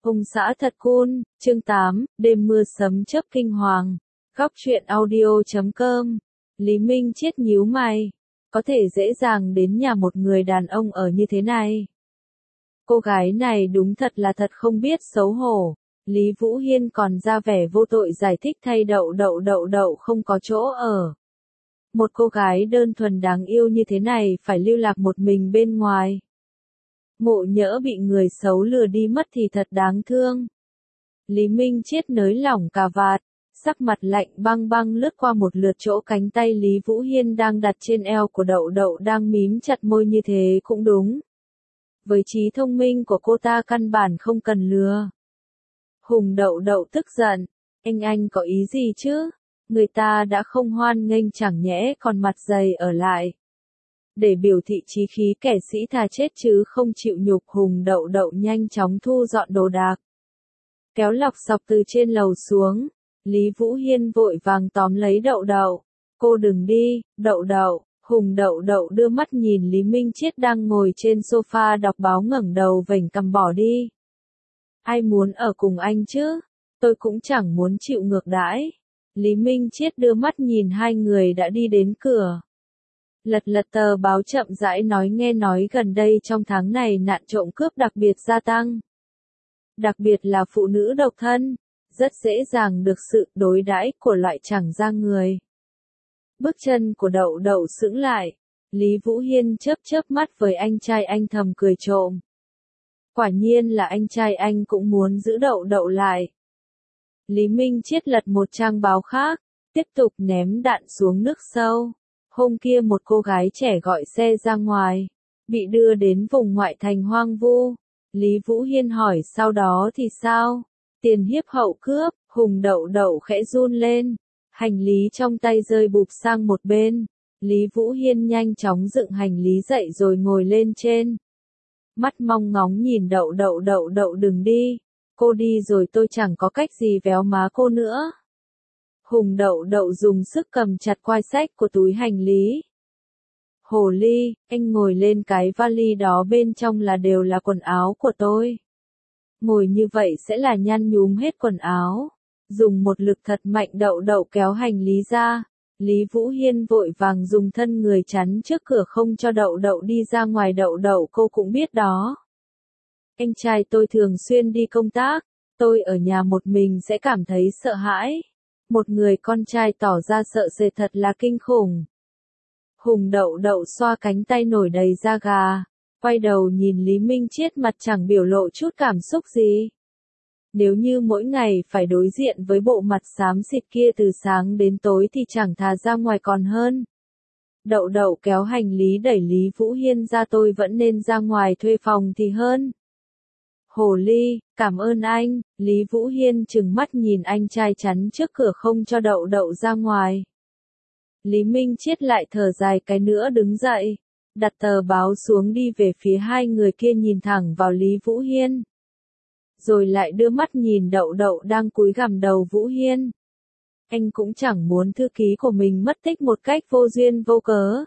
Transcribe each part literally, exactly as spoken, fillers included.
Ông xã thật cool, chương tám, đêm mưa sấm chớp kinh hoàng. Góc truyện audio chấm com. Lý Minh Triết nhíu mày. Có thể dễ dàng đến nhà một người đàn ông ở như thế này. Cô gái này đúng thật là thật không biết xấu hổ. Lý Vũ Hiên còn ra vẻ vô tội giải thích thay đậu đậu đậu đậu không có chỗ ở. Một cô gái đơn thuần đáng yêu như thế này phải lưu lạc một mình bên ngoài. Ngộ nhỡ bị người xấu lừa đi mất thì thật đáng thương. Lý Minh Triết nới lỏng cà vạt, sắc mặt lạnh băng băng lướt qua một lượt chỗ cánh tay Lý Vũ Hiên đang đặt trên eo của đậu đậu đang mím chặt môi như thế cũng đúng. Với trí thông minh của cô ta căn bản không cần lừa. Hùng đậu đậu tức giận, anh anh có ý gì chứ? Người ta đã không hoan nghênh chẳng nhẽ còn mặt dày ở lại. Để biểu thị chí khí kẻ sĩ thà chết chứ không chịu nhục, Hùng đậu đậu nhanh chóng thu dọn đồ đạc. Kéo lọc sọc từ trên lầu xuống, Lý Vũ Hiên vội vàng tóm lấy đậu đậu. Cô đừng đi, đậu đậu. Hùng đậu đậu đưa mắt nhìn Lý Minh Triết đang ngồi trên sofa đọc báo ngẩng đầu vểnh cằm bỏ đi. Ai muốn ở cùng anh chứ? Tôi cũng chẳng muốn chịu ngược đãi. Lý Minh Triết đưa mắt nhìn hai người đã đi đến cửa. Lật lật tờ báo chậm rãi nói nghe nói gần đây trong tháng này nạn trộm cướp đặc biệt gia tăng. Đặc biệt là phụ nữ độc thân, rất dễ dàng được sự đối đãi của loại chẳng ra người. Bước chân của đậu đậu sững lại, Lý Vũ Hiên chớp chớp mắt với anh trai anh thầm cười trộm. Quả nhiên là anh trai anh cũng muốn giữ đậu đậu lại. Lý Minh Triết lật một trang báo khác, tiếp tục ném đạn xuống nước sâu. Hôm kia một cô gái trẻ gọi xe ra ngoài, bị đưa đến vùng ngoại thành hoang vu. Lý Vũ Hiên hỏi sau đó thì sao? Tiền hiếp hậu cướp, Hùng đậu đậu khẽ run lên. Hành lý trong tay rơi bụp sang một bên. Lý Vũ Hiên nhanh chóng dựng hành lý dậy rồi ngồi lên trên. Mắt mong ngóng nhìn đậu đậu đậu đậu đừng đi. Cô đi rồi tôi chẳng có cách gì véo má cô nữa. Hùng đậu đậu dùng sức cầm chặt quai xách của túi hành lý. Hồ ly, anh ngồi lên cái vali đó, bên trong là đều là quần áo của tôi. Ngồi như vậy sẽ là nhăn nhúm hết quần áo. Dùng một lực thật mạnh đậu đậu kéo hành lý ra. Lý Vũ Hiên vội vàng dùng thân người chắn trước cửa không cho đậu đậu đi ra ngoài. Đậu đậu cô cũng biết đó. Anh trai tôi thường xuyên đi công tác, tôi ở nhà một mình sẽ cảm thấy sợ hãi. Một người con trai tỏ ra sợ sệt thật là kinh khủng. Hùng đậu đậu xoa cánh tay nổi đầy da gà, quay đầu nhìn Lý Minh Triết mặt chẳng biểu lộ chút cảm xúc gì. Nếu như mỗi ngày phải đối diện với bộ mặt xám xịt kia từ sáng đến tối thì chẳng thà ra ngoài còn hơn. Đậu đậu kéo hành lý đẩy Lý Vũ Hiên ra, tôi vẫn nên ra ngoài thuê phòng thì hơn. Hồ ly, cảm ơn anh. Lý Vũ Hiên trừng mắt nhìn anh trai chắn trước cửa không cho đậu đậu ra ngoài. Lý Minh Triết lại thở dài cái nữa đứng dậy, đặt tờ báo xuống đi về phía hai người kia, nhìn thẳng vào Lý Vũ Hiên. Rồi lại đưa mắt nhìn đậu đậu đang cúi gằm đầu Vũ Hiên. Anh cũng chẳng muốn thư ký của mình mất tích một cách vô duyên vô cớ.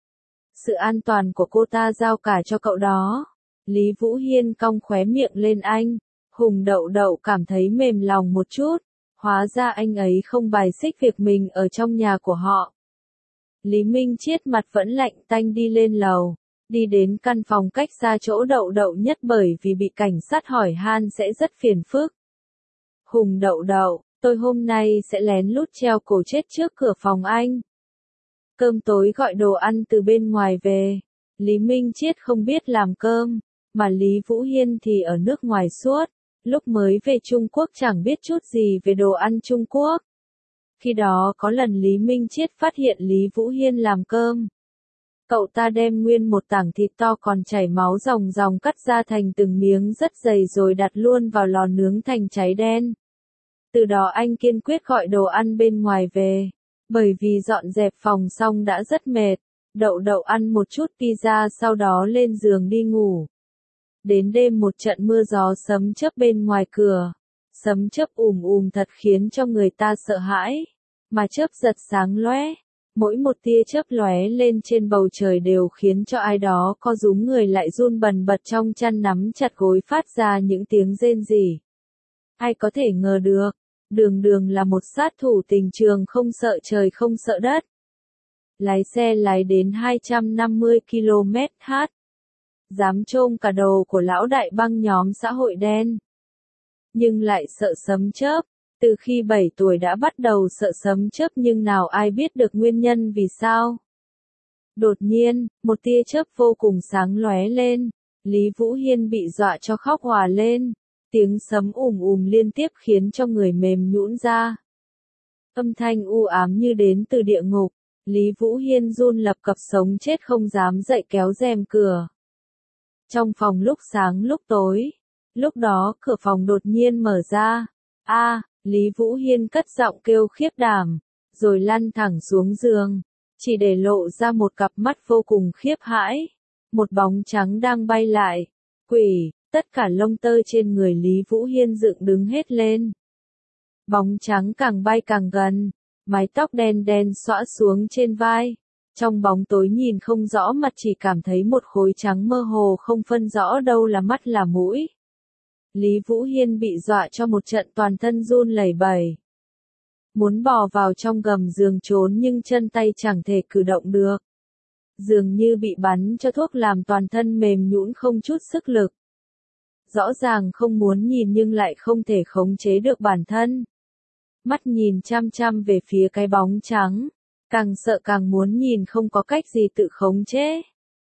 Sự an toàn của cô ta giao cả cho cậu đó. Lý Vũ Hiên cong khóe miệng lên anh. Hùng đậu đậu cảm thấy mềm lòng một chút. Hóa ra anh ấy không bài xích việc mình ở trong nhà của họ. Lý Minh Triết mặt vẫn lạnh tanh đi lên lầu. Đi đến căn phòng cách xa chỗ đậu đậu nhất, bởi vì bị cảnh sát hỏi han sẽ rất phiền phức. Hùng đậu đậu, tôi hôm nay sẽ lén lút treo cổ chết trước cửa phòng anh. Cơm tối gọi đồ ăn từ bên ngoài về. Lý Minh Triết không biết làm cơm, mà Lý Vũ Hiên thì ở nước ngoài suốt. Lúc mới về Trung Quốc chẳng biết chút gì về đồ ăn Trung Quốc. Khi đó có lần Lý Minh Triết phát hiện Lý Vũ Hiên làm cơm. Cậu ta đem nguyên một tảng thịt to còn chảy máu ròng ròng cắt ra thành từng miếng rất dày rồi đặt luôn vào lò nướng thành cháy đen. Từ đó anh kiên quyết gọi đồ ăn bên ngoài về. Bởi vì dọn dẹp phòng xong đã rất mệt. Đậu đậu ăn một chút pizza sau đó lên giường đi ngủ. Đến đêm một trận mưa gió sấm chớp bên ngoài cửa. Sấm chớp ùm ùm thật khiến cho người ta sợ hãi. Mà chớp giật sáng lóe. Mỗi một tia chớp lóe lên trên bầu trời đều khiến cho ai đó co rúm người lại run bần bật trong chăn nắm chặt gối phát ra những tiếng rên rỉ. Ai có thể ngờ được, đường đường là một sát thủ tình trường không sợ trời không sợ đất. Lái xe lái đến hai trăm năm mươi ki lô mét h. Dám trôm cả đầu của lão đại băng nhóm xã hội đen. Nhưng lại sợ sấm chớp, từ khi bảy tuổi đã bắt đầu sợ sấm chớp nhưng nào ai biết được nguyên nhân vì sao. Đột nhiên, một tia chớp vô cùng sáng lóe lên, Lý Vũ Hiên bị dọa cho khóc òa lên, tiếng sấm ùm ùm liên tiếp khiến cho người mềm nhũn ra. Âm thanh u ám như đến từ địa ngục, Lý Vũ Hiên run lập cập sống chết không dám dậy kéo rèm cửa. Trong phòng lúc sáng lúc tối, lúc đó cửa phòng đột nhiên mở ra, a, Lý Vũ Hiên cất giọng kêu khiếp đảm, rồi lăn thẳng xuống giường, chỉ để lộ ra một cặp mắt vô cùng khiếp hãi, một bóng trắng đang bay lại, quỷ, tất cả lông tơ trên người Lý Vũ Hiên dựng đứng hết lên. Bóng trắng càng bay càng gần, mái tóc đen đen xõa xuống trên vai, trong bóng tối nhìn không rõ mặt chỉ cảm thấy một khối trắng mơ hồ không phân rõ đâu là mắt là mũi. Lý Vũ Hiên bị dọa cho một trận toàn thân run lẩy bẩy. Muốn bò vào trong gầm giường trốn nhưng chân tay chẳng thể cử động được. Dường như bị bắn cho thuốc làm toàn thân mềm nhũn không chút sức lực. Rõ ràng không muốn nhìn nhưng lại không thể khống chế được bản thân. Mắt nhìn chăm chăm về phía cái bóng trắng, càng sợ càng muốn nhìn không có cách gì tự khống chế.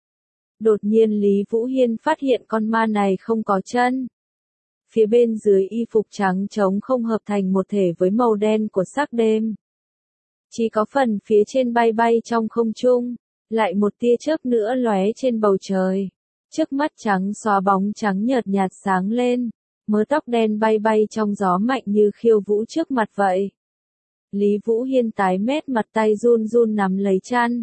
Đột nhiên Lý Vũ Hiên phát hiện con ma này không có chân. Phía bên dưới y phục trắng trống không hợp thành một thể với màu đen của sắc đêm. Chỉ có phần phía trên bay bay trong không trung, lại một tia chớp nữa lóe trên bầu trời. Trước mắt trắng xóa bóng trắng nhợt nhạt sáng lên, mớ tóc đen bay bay trong gió mạnh như khiêu vũ trước mặt vậy. Lý Vũ Hiên tái mét mặt tay run run nắm lấy chăn.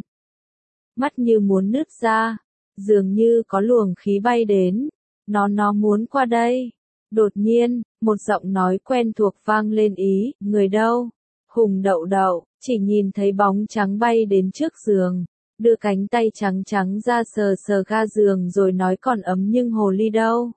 Mắt như muốn nứt ra, dường như có luồng khí bay đến, nó nó muốn qua đây. Đột nhiên, một giọng nói quen thuộc vang lên ý, người đâu? Hùng Đậu Đậu, chỉ nhìn thấy bóng trắng bay đến trước giường, đưa cánh tay trắng trắng ra sờ sờ ga giường rồi nói còn ấm nhưng hồ ly đâu?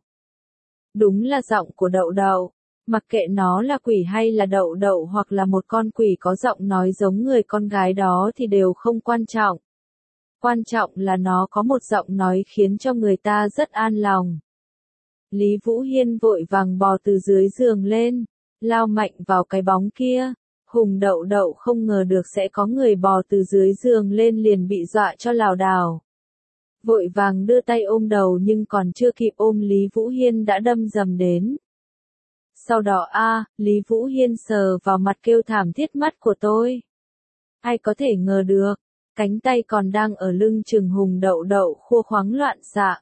Đúng là giọng của Đậu Đậu, mặc kệ nó là quỷ hay là Đậu Đậu hoặc là một con quỷ có giọng nói giống người con gái đó thì đều không quan trọng. Quan trọng là nó có một giọng nói khiến cho người ta rất an lòng. Lý Vũ Hiên vội vàng bò từ dưới giường lên, lao mạnh vào cái bóng kia. Hùng Đậu Đậu không ngờ được sẽ có người bò từ dưới giường lên liền bị dọa cho lảo đảo. Vội vàng đưa tay ôm đầu nhưng còn chưa kịp ôm Lý Vũ Hiên đã đâm dầm đến. Sau đó a, Lý Vũ Hiên sờ vào mặt kêu thảm thiết mắt của tôi. Ai có thể ngờ được, cánh tay còn đang ở lưng chừng Hùng Đậu Đậu khua khoáng loạn xạ.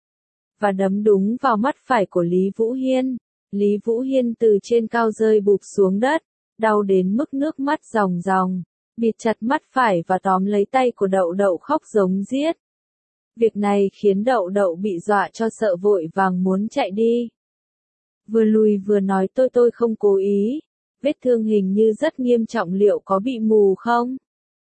Và đấm đúng vào mắt phải của Lý Vũ Hiên. Lý Vũ Hiên từ trên cao rơi bụp xuống đất, đau đến mức nước mắt ròng ròng, bịt chặt mắt phải và tóm lấy tay của Đậu Đậu khóc giống giết. Việc này khiến Đậu Đậu bị dọa cho sợ vội vàng muốn chạy đi. Vừa lùi vừa nói tôi tôi không cố ý, vết thương hình như rất nghiêm trọng liệu có bị mù không?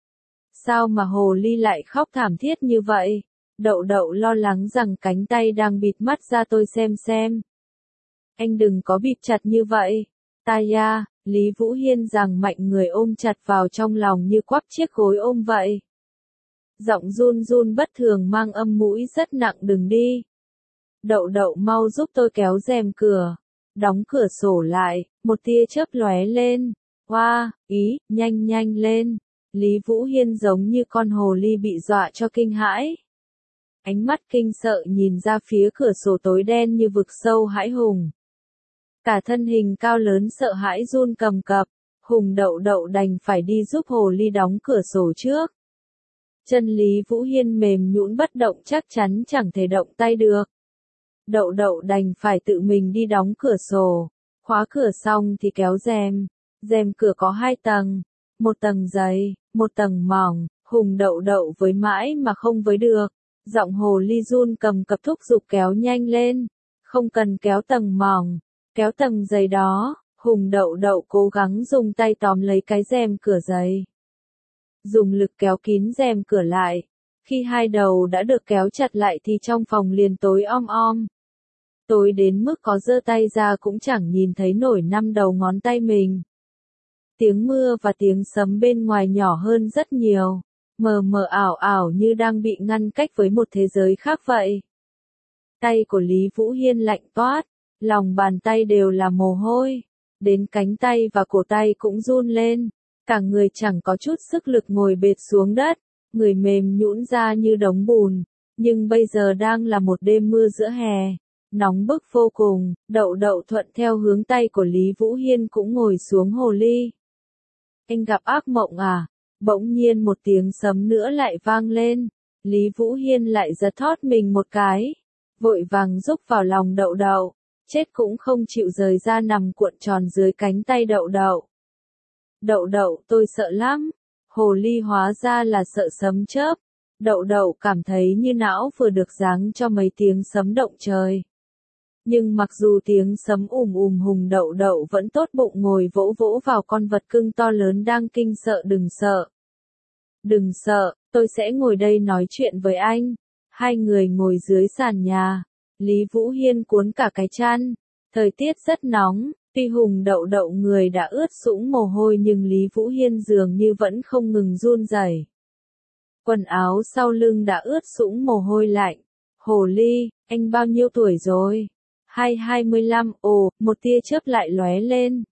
Sao mà hồ ly lại khóc thảm thiết như vậy? Đậu Đậu lo lắng rằng cánh tay đang bịt mắt ra tôi xem xem. Anh đừng có bịt chặt như vậy. Tai ya, Lý Vũ Hiên rằng mạnh người ôm chặt vào trong lòng như quắp chiếc gối ôm vậy. Giọng run run bất thường mang âm mũi rất nặng đừng đi. Đậu Đậu mau giúp tôi kéo rèm cửa. Đóng cửa sổ lại, một tia chớp lóe lên. Hoa, ý, nhanh nhanh lên. Lý Vũ Hiên giống như con hồ ly bị dọa cho kinh hãi. Ánh mắt kinh sợ nhìn ra phía cửa sổ tối đen như vực sâu hãi hùng. Cả thân hình cao lớn sợ hãi run cầm cập, Hùng Đậu Đậu đành phải đi giúp hồ ly đóng cửa sổ trước. Chân Lý Vũ Hiên mềm nhũn bất động chắc chắn chẳng thể động tay được. Đậu Đậu đành phải tự mình đi đóng cửa sổ, khóa cửa xong thì kéo rèm. Rèm cửa có hai tầng, một tầng dày, một tầng mỏng, Hùng Đậu Đậu với mãi mà không với được. Giọng hồ ly run cầm cập thúc giục kéo nhanh lên, không cần kéo tầng mỏng, kéo tầng dày đó. Hùng Đậu Đậu cố gắng dùng tay tóm lấy cái rèm cửa dày. Dùng lực kéo kín rèm cửa lại. Khi hai đầu đã được kéo chặt lại thì trong phòng liền tối om om. Tối đến mức có giơ tay ra cũng chẳng nhìn thấy nổi năm đầu ngón tay mình. Tiếng mưa và tiếng sấm bên ngoài nhỏ hơn rất nhiều, mờ mờ ảo ảo như đang bị ngăn cách với một thế giới khác vậy. Tay của Lý Vũ Hiên lạnh toát, lòng bàn tay đều là mồ hôi, đến cánh tay và cổ tay cũng run lên, cả người chẳng có chút sức lực ngồi bệt xuống đất, người mềm nhũn ra như đống bùn, nhưng bây giờ đang là một đêm mưa giữa hè, nóng bức vô cùng, Đậu Đậu thuận theo hướng tay của Lý Vũ Hiên cũng ngồi xuống hồ ly. Anh gặp ác mộng à? Bỗng nhiên một tiếng sấm nữa lại vang lên, Lý Vũ Hiên lại giật thót mình một cái, vội vàng rúc vào lòng Đậu Đậu, chết cũng không chịu rời ra nằm cuộn tròn dưới cánh tay Đậu Đậu. Đậu Đậu, tôi sợ lắm. Hồ ly hóa ra là sợ sấm chớp. Đậu Đậu cảm thấy như não vừa được giáng cho mấy tiếng sấm động trời. Nhưng mặc dù tiếng sấm ùm ùm hùng, Đậu Đậu vẫn tốt bụng ngồi vỗ vỗ vào con vật cưng to lớn đang kinh sợ. Đừng sợ. Đừng sợ, tôi sẽ ngồi đây nói chuyện với anh. Hai người ngồi dưới sàn nhà. Lý Vũ Hiên cuốn cả cái chăn. Thời tiết rất nóng, tuy Hùng Đậu Đậu người đã ướt sũng mồ hôi nhưng Lý Vũ Hiên dường như vẫn không ngừng run rẩy. Quần áo sau lưng đã ướt sũng mồ hôi lạnh. Hồ ly, anh bao nhiêu tuổi rồi? Hai hai mươi lăm, ồ, một tia chớp lại lóe lên.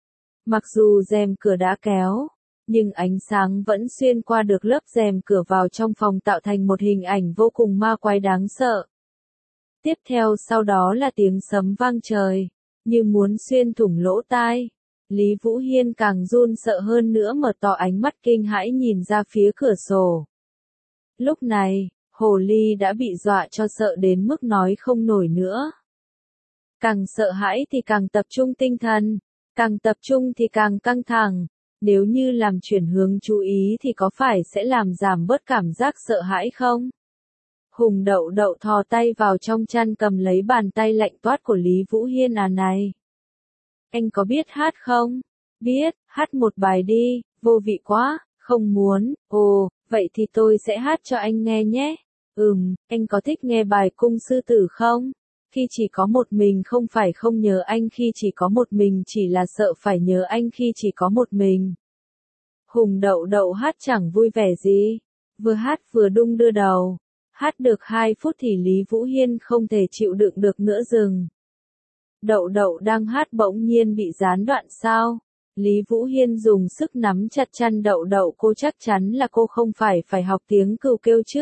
Mặc dù rèm cửa đã kéo, nhưng ánh sáng vẫn xuyên qua được lớp rèm cửa vào trong phòng tạo thành một hình ảnh vô cùng ma quái đáng sợ. Tiếp theo sau đó là tiếng sấm vang trời, như muốn xuyên thủng lỗ tai. Lý Vũ Hiên càng run sợ hơn nữa, mở to ánh mắt kinh hãi nhìn ra phía cửa sổ. Lúc này, hồ ly đã bị dọa cho sợ đến mức nói không nổi nữa. Càng sợ hãi thì càng tập trung tinh thần, càng tập trung thì càng căng thẳng. Nếu như làm chuyển hướng chú ý thì có phải sẽ làm giảm bớt cảm giác sợ hãi không? Hùng Đậu Đậu thò tay vào trong chăn cầm lấy bàn tay lạnh toát của Lý Vũ Hiên. À này, anh có biết hát không? Biết, hát một bài đi. Vô vị quá, không muốn. Ồ, vậy thì tôi sẽ hát cho anh nghe nhé. Ừm, anh có thích nghe bài Cung Sư Tử không? Khi chỉ có một mình không phải không nhớ anh, khi chỉ có một mình chỉ là sợ phải nhớ anh khi chỉ có một mình. Hùng Đậu Đậu hát chẳng vui vẻ gì, vừa hát vừa đung đưa đầu. Hát được hai phút thì Lý Vũ Hiên không thể chịu đựng được nữa dừng. Đậu Đậu đang hát bỗng nhiên bị gián đoạn sao? Lý Vũ Hiên dùng sức nắm chặt chăn Đậu Đậu, cô chắc chắn là cô không phải phải học tiếng cừu kêu chứ?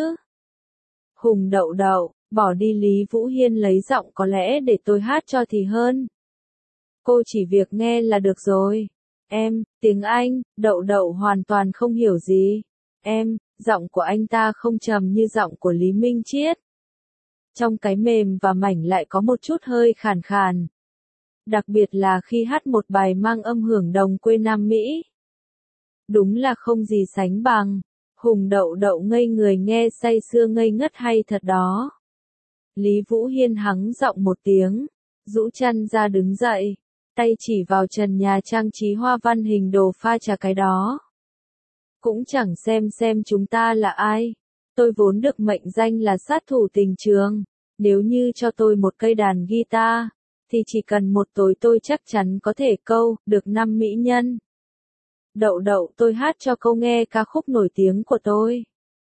Hùng Đậu Đậu, bỏ đi. Lý Vũ Hiên lấy giọng, có lẽ để tôi hát cho thì hơn. Cô chỉ việc nghe là được rồi. Em, tiếng Anh, Đậu Đậu hoàn toàn không hiểu gì. Em, giọng của anh ta không trầm như giọng của Lý Minh Triết. Trong cái mềm và mảnh lại có một chút hơi khàn khàn. Đặc biệt là khi hát một bài mang âm hưởng đồng quê Nam Mỹ. Đúng là không gì sánh bằng. Hùng Đậu Đậu ngây người nghe say sưa ngây ngất hay thật đó. Lý Vũ Hiên hắng giọng một tiếng, rũ chăn ra đứng dậy, tay chỉ vào trần nhà trang trí hoa văn hình đồ pha trà. Cái đó cũng chẳng xem xem chúng ta là ai. Tôi vốn được mệnh danh là sát thủ tình trường. Nếu như cho tôi một cây đàn guitar, thì chỉ cần một tối tôi chắc chắn có thể câu được năm mỹ nhân. Đậu Đậu, tôi hát cho câu nghe ca khúc nổi tiếng của tôi.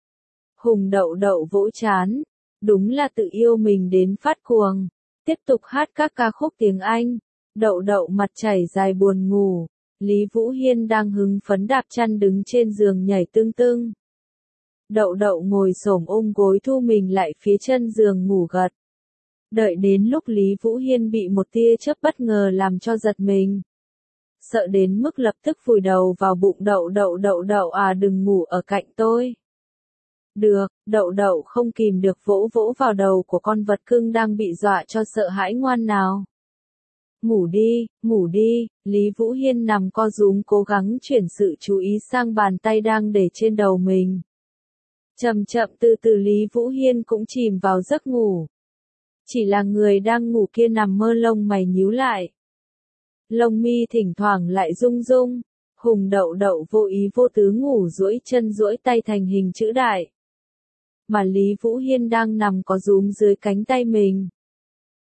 Hùng Đậu Đậu vỗ chán, đúng là tự yêu mình đến phát cuồng. Tiếp tục hát các ca khúc tiếng Anh. Đậu Đậu mặt chảy dài buồn ngủ. Lý Vũ Hiên đang hứng phấn đạp chăn đứng trên giường nhảy tưng tưng. Đậu Đậu ngồi xổm ôm gối thu mình lại phía chân giường ngủ gật. Đợi đến lúc Lý Vũ Hiên bị một tia chớp bất ngờ làm cho giật mình. Sợ đến mức lập tức vùi đầu vào bụng. Đậu Đậu Đậu Đậu à, đừng ngủ ở cạnh tôi. Được, Đậu Đậu không kìm được vỗ vỗ vào đầu của con vật cưng đang bị dọa cho sợ hãi. Ngoan nào. Ngủ đi, ngủ đi. Lý Vũ Hiên nằm co rúm cố gắng chuyển sự chú ý sang bàn tay đang để trên đầu mình. Chậm chậm từ từ Lý Vũ Hiên cũng chìm vào giấc ngủ. Chỉ là người đang ngủ kia nằm mơ lông mày nhíu lại. Lông mi thỉnh thoảng lại rung rung. Hùng Đậu Đậu vô ý vô tứ ngủ duỗi chân duỗi tay thành hình chữ đại. Mà Lý Vũ Hiên đang nằm có rúm dưới cánh tay mình.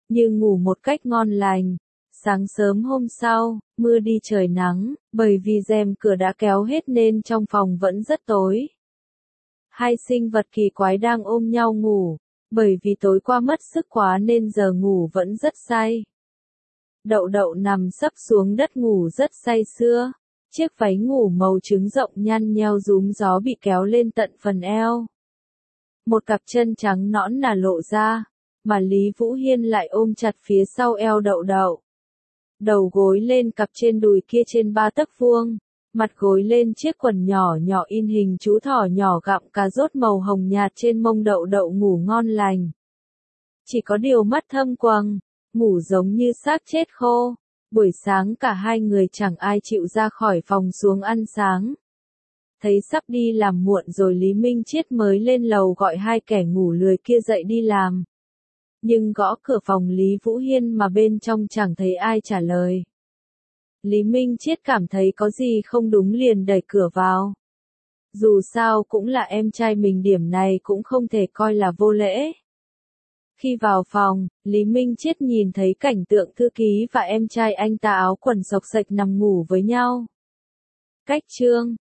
như ngủ một cách ngon lành. Sáng sớm hôm sau, mưa đi trời nắng, bởi vì rèm cửa đã kéo hết nên trong phòng vẫn rất tối. Hai sinh vật kỳ quái đang ôm nhau ngủ, bởi vì tối qua mất sức quá nên giờ ngủ vẫn rất say. Đậu đậu nằm sấp xuống đất ngủ rất say sưa, chiếc váy ngủ màu trứng rộng nhăn nheo rúm gió bị kéo lên tận phần eo. Một cặp chân trắng nõn nà lộ ra, mà Lý Vũ Hiên lại ôm chặt phía sau eo đậu đậu. Đầu gối lên cặp trên đùi kia trên ba tấc vuông, mặt gối lên chiếc quần nhỏ nhỏ in hình chú thỏ nhỏ gặm cà rốt màu hồng nhạt trên mông đậu đậu ngủ ngon lành. Chỉ có điều mắt thâm quầng, ngủ giống như xác chết khô. Buổi sáng cả hai người chẳng ai chịu ra khỏi phòng xuống ăn sáng. Thấy sắp đi làm muộn rồi Lý Minh Triết mới lên lầu gọi hai kẻ ngủ lười kia dậy đi làm. Nhưng gõ cửa phòng Lý Vũ Hiên mà bên trong chẳng thấy ai trả lời. Lý Minh Triết cảm thấy có gì không đúng liền đẩy cửa vào. Dù sao cũng là em trai mình, điểm này cũng không thể coi là vô lễ. Khi vào phòng, Lý Minh Triết nhìn thấy cảnh tượng thư ký và em trai anh ta áo quần xộc xệch nằm ngủ với nhau. Cách chương